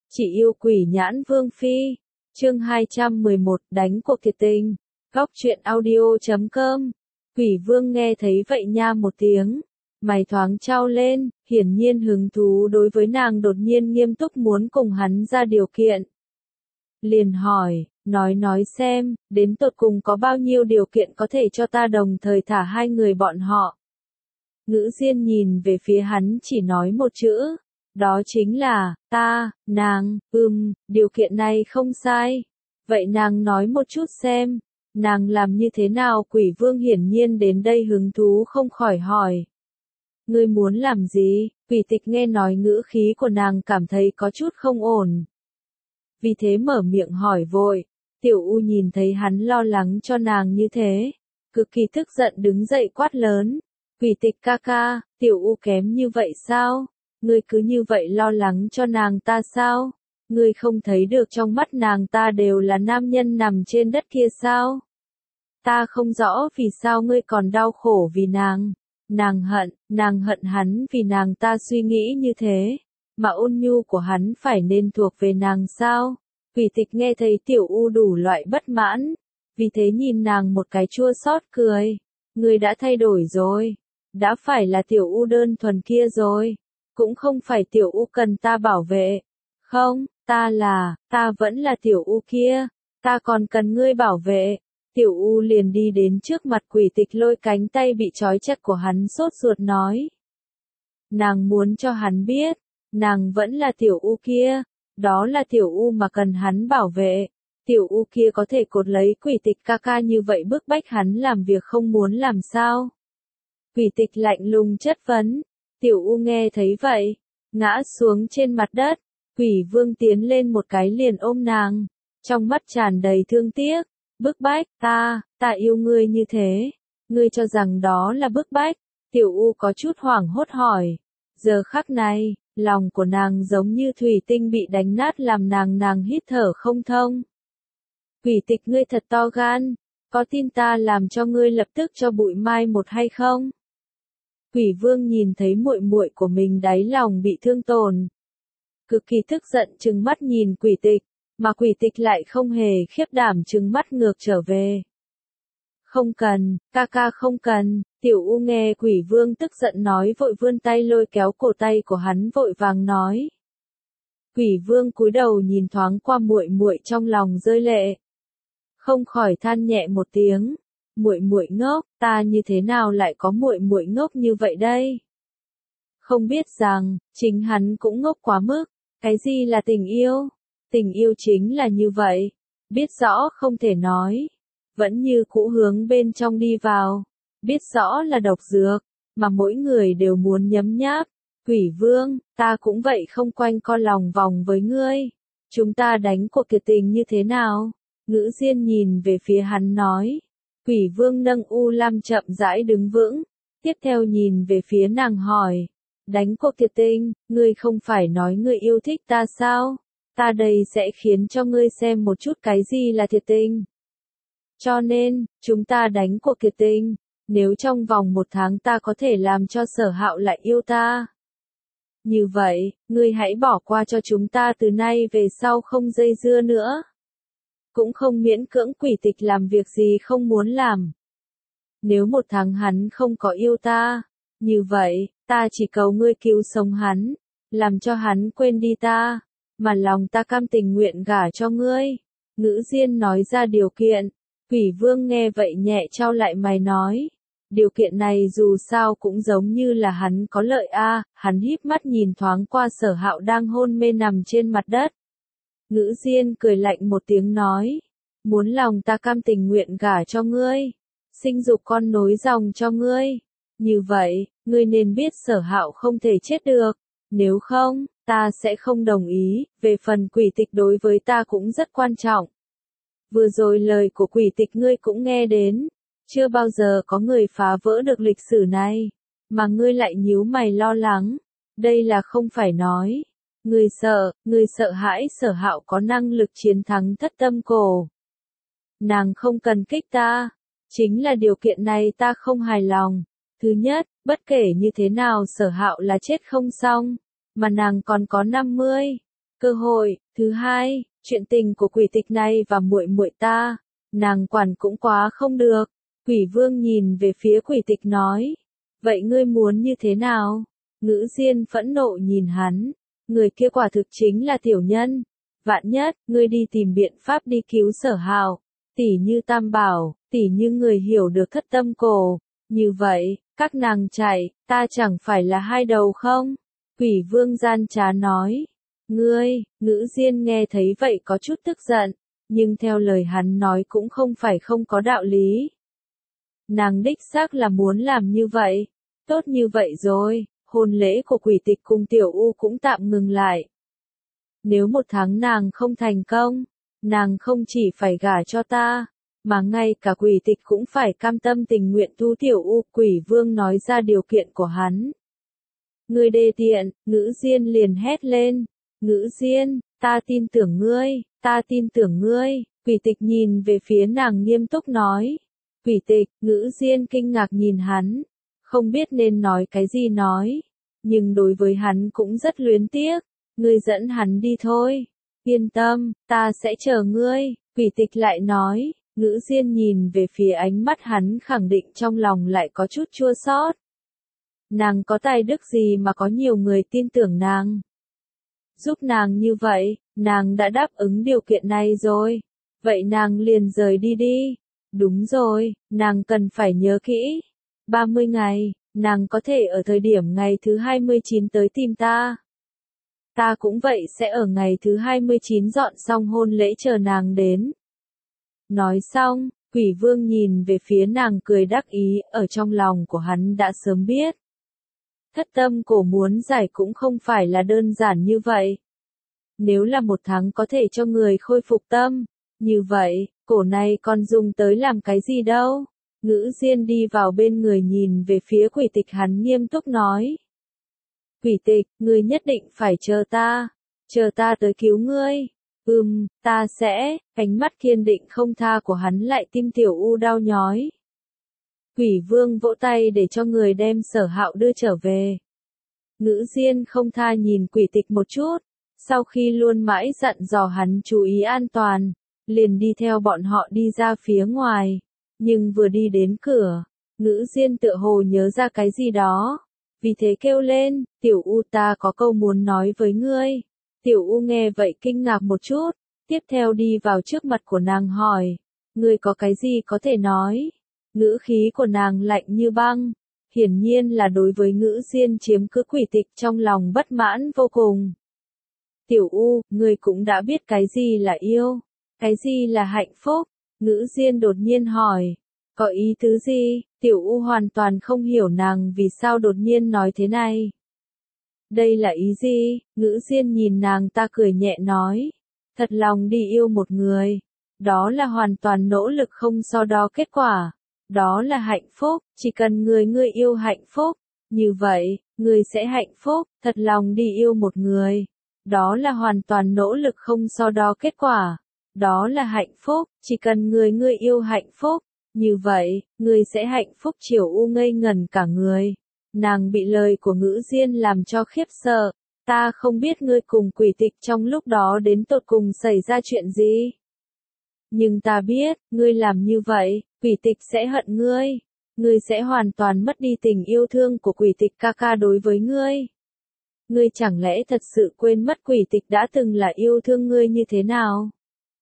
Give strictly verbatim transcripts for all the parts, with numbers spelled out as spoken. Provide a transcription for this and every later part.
Chỉ yêu quỷ nhãn vương phi. Chương hai trăm mười một, đánh cuộc thiệt tình. Góc truyện audio chấm com. Quỷ vương nghe thấy vậy nha một tiếng, mày thoáng chau lên, hiển nhiên hứng thú đối với nàng đột nhiên nghiêm túc muốn cùng hắn ra điều kiện. Liền hỏi, nói nói xem, đến tột cùng có bao nhiêu điều kiện có thể cho ta đồng thời thả hai người bọn họ. Ngữ Diên nhìn về phía hắn chỉ nói một chữ, đó chính là, ta, nàng, ừm, điều kiện này không sai. Vậy nàng nói một chút xem, nàng làm như thế nào? Quỷ vương hiển nhiên đến đây hứng thú không khỏi hỏi. Ngươi muốn làm gì? Quỷ tịch nghe nói ngữ khí của nàng cảm thấy có chút không ổn. Vì thế mở miệng hỏi vội, Tiểu U nhìn thấy hắn lo lắng cho nàng như thế, cực kỳ tức giận đứng dậy quát lớn. Quỷ tịch ca ca, Tiểu U kém như vậy sao? Ngươi cứ như vậy lo lắng cho nàng ta sao? Ngươi không thấy được trong mắt nàng ta đều là nam nhân nằm trên đất kia sao? Ta không rõ vì sao ngươi còn đau khổ vì nàng. Nàng hận, nàng hận hắn vì nàng ta suy nghĩ như thế, mà ôn nhu của hắn phải nên thuộc về nàng sao? Quỷ tịch nghe thấy Tiểu U đủ loại bất mãn, vì thế nhìn nàng một cái chua xót cười. Ngươi đã thay đổi rồi, đã phải là Tiểu U đơn thuần kia rồi, cũng không phải Tiểu U cần ta bảo vệ. Không, ta là, ta vẫn là Tiểu U kia, ta còn cần ngươi bảo vệ. Tiểu U liền đi đến trước mặt quỷ tịch lôi cánh tay bị trói chặt của hắn sốt ruột nói. Nàng muốn cho hắn biết, nàng vẫn là Tiểu U kia, đó là Tiểu U mà cần hắn bảo vệ. Tiểu U kia có thể cột lấy quỷ tịch ca ca như vậy bức bách hắn làm việc không muốn làm sao? Quỷ tịch lạnh lùng chất vấn. Tiểu U nghe thấy vậy, ngã xuống trên mặt đất. Quỷ vương tiến lên một cái liền ôm nàng, trong mắt tràn đầy thương tiếc. Bức bách, ta, ta yêu ngươi như thế, ngươi cho rằng đó là bức bách? Tiểu U có chút hoảng hốt hỏi. Giờ khắc này, lòng của nàng giống như thủy tinh bị đánh nát làm nàng nàng hít thở không thông. Quỷ tịch ngươi thật to gan, có tin ta làm cho ngươi lập tức cho bụi mai một hay không? Quỷ vương nhìn thấy muội muội của mình đáy lòng bị thương tổn, cực kỳ tức giận trừng mắt nhìn quỷ tịch, mà quỷ tịch lại không hề khiếp đảm trừng mắt ngược trở về. Không cần, ca ca không cần. Tiểu U nghe quỷ vương tức giận nói vội vươn tay lôi kéo cổ tay của hắn vội vàng nói. Quỷ vương cúi đầu nhìn thoáng qua muội muội trong lòng rơi lệ, không khỏi than nhẹ một tiếng. Muội muội ngốc, ta như thế nào lại có muội muội ngốc như vậy đây? Không biết rằng, chính hắn cũng ngốc quá mức. Cái gì là tình yêu? Tình yêu chính là như vậy, biết rõ không thể nói, vẫn như cũ hướng bên trong đi vào, biết rõ là độc dược, mà mỗi người đều muốn nhấm nháp. Quỷ vương, ta cũng vậy không quanh co lòng vòng với ngươi. Chúng ta đánh cuộc kiệt tình như thế nào? Ngữ Diên nhìn về phía hắn nói. Quỷ vương nâng u lam chậm rãi đứng vững, tiếp theo nhìn về phía nàng hỏi. Đánh cuộc thiệt tình, ngươi không phải nói ngươi yêu thích ta sao? Ta đây sẽ khiến cho ngươi xem một chút cái gì là thiệt tình. Cho nên, chúng ta đánh cuộc thiệt tình, nếu trong vòng một tháng ta có thể làm cho Sở Hạo lại yêu ta. Như vậy, ngươi hãy bỏ qua cho chúng ta từ nay về sau không dây dưa nữa. Cũng không miễn cưỡng quỷ tịch làm việc gì không muốn làm. Nếu một tháng hắn không có yêu ta, như vậy, ta chỉ cầu ngươi cứu sống hắn, làm cho hắn quên đi ta, mà lòng ta cam tình nguyện gả cho ngươi. Ngữ Diên nói ra điều kiện, quỷ vương nghe vậy nhẹ trao lại mày nói. Điều kiện này dù sao cũng giống như là hắn có lợi a. À, hắn híp mắt nhìn thoáng qua Sở Hạo đang hôn mê nằm trên mặt đất. Ngữ Diên cười lạnh một tiếng nói. Muốn lòng ta cam tình nguyện gả cho ngươi, sinh dục con nối dòng cho ngươi. Như vậy, ngươi nên biết Sở Hạo không thể chết được, nếu không, ta sẽ không đồng ý. Về phần quỷ tịch đối với ta cũng rất quan trọng. Vừa rồi lời của quỷ tịch ngươi cũng nghe đến, chưa bao giờ có người phá vỡ được lịch sử này, mà ngươi lại nhíu mày lo lắng, đây là không phải nói. Ngươi sợ, ngươi sợ hãi Sở Hạo có năng lực chiến thắng Thất Tâm Cổ. Nàng không cần kích ta, chính là điều kiện này ta không hài lòng. Thứ nhất, bất kể như thế nào Sở Hạo là chết không xong, mà nàng còn có năm mươi, cơ hội. Thứ hai, chuyện tình của quỷ tịch này và muội muội ta, nàng quản cũng quá không được. Quỷ vương nhìn về phía quỷ tịch nói, vậy ngươi muốn như thế nào? Ngữ Diên phẫn nộ nhìn hắn, người kia quả thực chính là tiểu nhân. Vạn nhất, ngươi đi tìm biện pháp đi cứu Sở Hạo, tỉ như Tam Bảo, tỉ như người hiểu được thất tâm cổ. Như vậy, các nàng chạy, ta chẳng phải là hai đầu không? Quỷ vương gian trá nói. Ngươi, Ngữ Diên nghe thấy vậy có chút tức giận, nhưng theo lời hắn nói cũng không phải không có đạo lý. Nàng đích xác là muốn làm như vậy. Tốt như vậy rồi, hôn lễ của quỷ tịch cùng tiểu u cũng tạm ngừng lại. Nếu một tháng nàng không thành công, nàng không chỉ phải gả cho ta, mà ngay cả quỷ tịch cũng phải cam tâm tình nguyện thu tiểu u. Quỷ vương nói ra điều kiện của hắn. Ngươi đê tiện, Ngữ Diên liền hét lên. Ngữ Diên, ta tin tưởng ngươi, ta tin tưởng ngươi. Quỷ tịch nhìn về phía nàng nghiêm túc nói. Quỷ tịch, Ngữ Diên kinh ngạc nhìn hắn, không biết nên nói cái gì nói, nhưng đối với hắn cũng rất luyến tiếc. Ngươi dẫn hắn đi thôi. Yên tâm, ta sẽ chờ ngươi. Quỷ tịch lại nói. Ngữ Diên nhìn về phía ánh mắt hắn khẳng định trong lòng lại có chút chua xót. Nàng có tài đức gì mà có nhiều người tin tưởng nàng? Giúp nàng như vậy, nàng đã đáp ứng điều kiện này rồi. Vậy nàng liền rời đi đi. Đúng rồi, nàng cần phải nhớ kỹ. ba mươi ngày, nàng có thể ở thời điểm ngày thứ hai mươi chín tới tìm ta. Ta cũng vậy sẽ ở ngày thứ hai mươi chín dọn xong hôn lễ chờ nàng đến. Nói xong, quỷ vương nhìn về phía nàng cười đắc ý, ở trong lòng của hắn đã sớm biết. Thất tâm cổ muốn giải cũng không phải là đơn giản như vậy. Nếu là một tháng có thể cho người khôi phục tâm, như vậy, cổ này còn dùng tới làm cái gì đâu? Ngữ Diên đi vào bên người nhìn về phía quỷ tịch, hắn nghiêm túc nói. Quỷ tịch, ngươi nhất định phải chờ ta, chờ ta tới cứu ngươi. Ừm, ta sẽ. Ánh mắt kiên định không tha của hắn lại tim tiểu u đau nhói. Quỷ vương vỗ tay để cho người đem Sở Hạo đưa trở về. Ngữ Diên không tha nhìn quỷ tịch một chút, sau khi luôn mãi dặn dò hắn chú ý an toàn, liền đi theo bọn họ đi ra phía ngoài. Nhưng vừa đi đến cửa, Ngữ Diên tựa hồ nhớ ra cái gì đó, vì thế kêu lên, tiểu u, ta có câu muốn nói với ngươi. Tiểu u nghe vậy kinh ngạc một chút, tiếp theo đi vào trước mặt của nàng hỏi, ngươi có cái gì có thể nói? Ngữ khí của nàng lạnh như băng, hiển nhiên là đối với Ngữ Diên chiếm cứ quỷ tịch trong lòng bất mãn vô cùng. Tiểu u, ngươi cũng đã biết cái gì là yêu, cái gì là hạnh phúc? Ngữ Diên đột nhiên hỏi, có ý tứ gì? Tiểu u hoàn toàn không hiểu nàng vì sao đột nhiên nói thế này. Đây là ý gì? Ngữ Diên nhìn nàng ta cười nhẹ nói, thật lòng đi yêu một người, đó là hoàn toàn nỗ lực không so đo kết quả, đó là hạnh phúc, chỉ cần người ngươi yêu hạnh phúc, như vậy, người sẽ hạnh phúc. Thật lòng đi yêu một người, đó là hoàn toàn nỗ lực không so đo kết quả, đó là hạnh phúc, chỉ cần người ngươi yêu hạnh phúc, như vậy, người sẽ hạnh phúc. Triều U ngây ngẩn cả người. Nàng bị lời của Ngữ Diên làm cho khiếp sợ. Ta không biết ngươi cùng quỷ tịch trong lúc đó đến tột cùng xảy ra chuyện gì. Nhưng ta biết, ngươi làm như vậy, quỷ tịch sẽ hận ngươi. Ngươi sẽ hoàn toàn mất đi tình yêu thương của quỷ tịch ca ca đối với ngươi. Ngươi chẳng lẽ thật sự quên mất quỷ tịch đã từng là yêu thương ngươi như thế nào?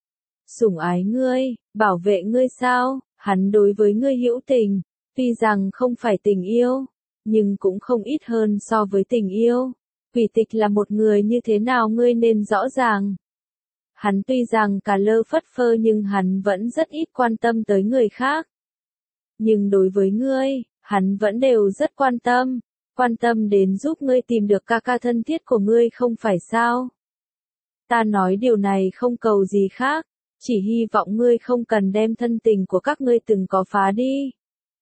Sủng ái ngươi, bảo vệ ngươi sao? Hắn đối với ngươi hữu tình, tuy rằng không phải tình yêu, nhưng cũng không ít hơn so với tình yêu. Quỷ tịch là một người như thế nào ngươi nên rõ ràng. Hắn tuy rằng cả lơ phất phơ nhưng hắn vẫn rất ít quan tâm tới người khác. Nhưng đối với ngươi, hắn vẫn đều rất quan tâm, quan tâm đến giúp ngươi tìm được ca ca thân thiết của ngươi không phải sao? Ta nói điều này không cầu gì khác, chỉ hy vọng ngươi không cần đem thân tình của các ngươi từng có phá đi.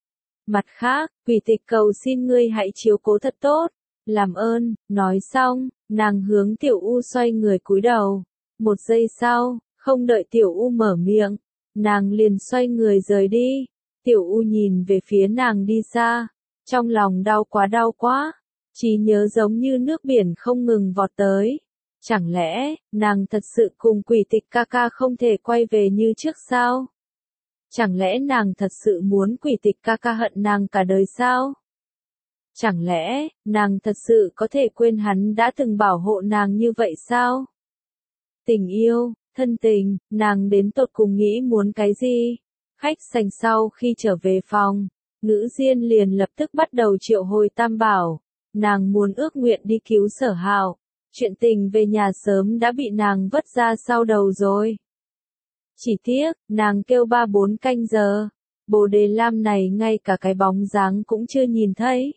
Mặt khác, quỷ tịch cầu xin ngươi hãy chiếu cố thật tốt, làm ơn. Nói xong, nàng hướng Tiểu U xoay người cúi đầu. Một giây sau, không đợi Tiểu U mở miệng, nàng liền xoay người rời đi. Tiểu U nhìn về phía nàng đi xa, trong lòng đau quá đau quá, trí nhớ giống như nước biển không ngừng vọt tới. Chẳng lẽ, nàng thật sự cùng quỷ tịch ca ca không thể quay về như trước sao? Chẳng lẽ nàng thật sự muốn quỷ tịch ca ca hận nàng cả đời sao? Chẳng lẽ, nàng thật sự có thể quên hắn đã từng bảo hộ nàng như vậy sao? Tình yêu, thân tình, nàng đến tột cùng nghĩ muốn cái gì? Khách sành sau khi trở về phòng, Ngữ Diên liền lập tức bắt đầu triệu hồi Tam Bảo. Nàng muốn ước nguyện đi cứu Sở Hạo. Chuyện tình về nhà sớm đã bị nàng vứt ra sau đầu rồi. Chỉ tiếc, nàng kêu ba bốn canh giờ. Bồ đề lam này ngay cả cái bóng dáng cũng chưa nhìn thấy.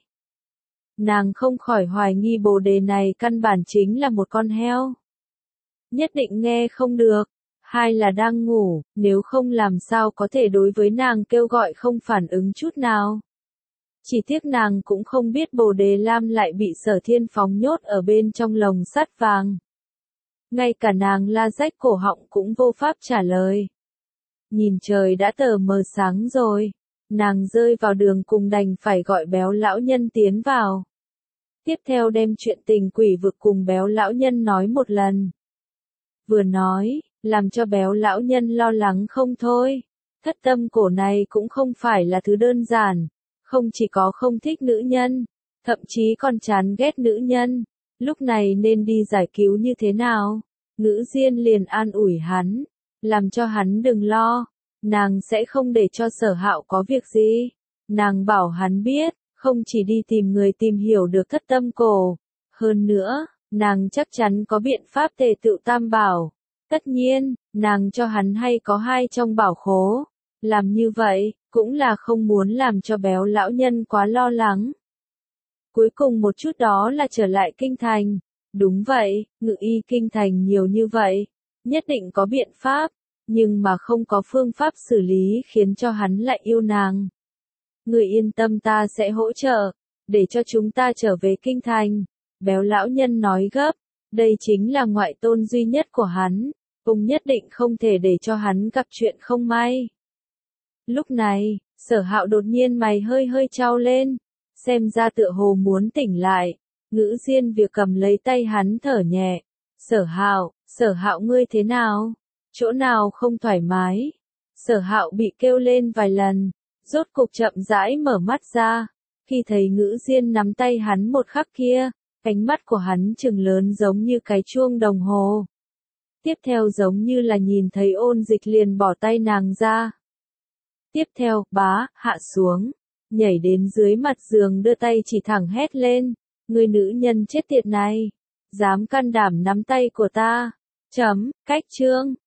Nàng không khỏi hoài nghi bồ đề này căn bản chính là một con heo. Nhất định nghe không được. Hai là đang ngủ, nếu không làm sao có thể đối với nàng kêu gọi không phản ứng chút nào. Chỉ tiếc nàng cũng không biết bồ đề lam lại bị Sở Thiên phóng nhốt ở bên trong lồng sắt vàng. Ngay cả nàng la rách cổ họng cũng vô pháp trả lời. Nhìn trời đã tờ mờ sáng rồi, nàng rơi vào đường cùng đành phải gọi Béo lão nhân tiến vào. Tiếp theo đem chuyện tình quỷ vực cùng Béo lão nhân nói một lần. Vừa nói, làm cho Béo lão nhân lo lắng không thôi. Thất tâm cổ này cũng không phải là thứ đơn giản, không chỉ có không thích nữ nhân, thậm chí còn chán ghét nữ nhân. Lúc này nên đi giải cứu như thế nào? Ngữ Diên liền an ủi hắn, làm cho hắn đừng lo, nàng sẽ không để cho Sở Hạo có việc gì. Nàng bảo hắn biết, không chỉ đi tìm người tìm hiểu được thất tâm cổ, hơn nữa, nàng chắc chắn có biện pháp tề tựu Tam Bảo. Tất nhiên, nàng cho hắn hay có hai trong bảo khố. Làm như vậy, cũng là không muốn làm cho Béo lão nhân quá lo lắng. Cuối cùng một chút đó là trở lại kinh thành. Đúng vậy, Ngự Y kinh thành nhiều như vậy, nhất định có biện pháp, nhưng mà không có phương pháp xử lý khiến cho hắn lại yêu nàng. Người yên tâm, ta sẽ hỗ trợ, để cho chúng ta trở về kinh thành. Béo lão nhân nói gấp, đây chính là ngoại tôn duy nhất của hắn, ông nhất định không thể để cho hắn gặp chuyện không may. Lúc này, Sở Hạo đột nhiên mày hơi hơi chau lên, xem ra tựa hồ muốn tỉnh lại. Ngữ Diên việc cầm lấy tay hắn thở nhẹ. Sở Hạo, Sở Hạo ngươi thế nào? Chỗ nào không thoải mái? Sở Hạo bị kêu lên vài lần, rốt cục chậm rãi mở mắt ra. Khi thấy Ngữ Diên nắm tay hắn một khắc kia, cánh mắt của hắn trừng lớn giống như cái chuông đồng hồ. Tiếp theo giống như là nhìn thấy Ôn Dịch liền bỏ tay nàng ra. Tiếp theo, bá, hạ xuống, nhảy đến dưới mặt giường đưa tay chỉ thẳng hét lên. Người nữ nhân chết tiệt này, dám can đảm nắm tay của ta. Chấm, cách chương.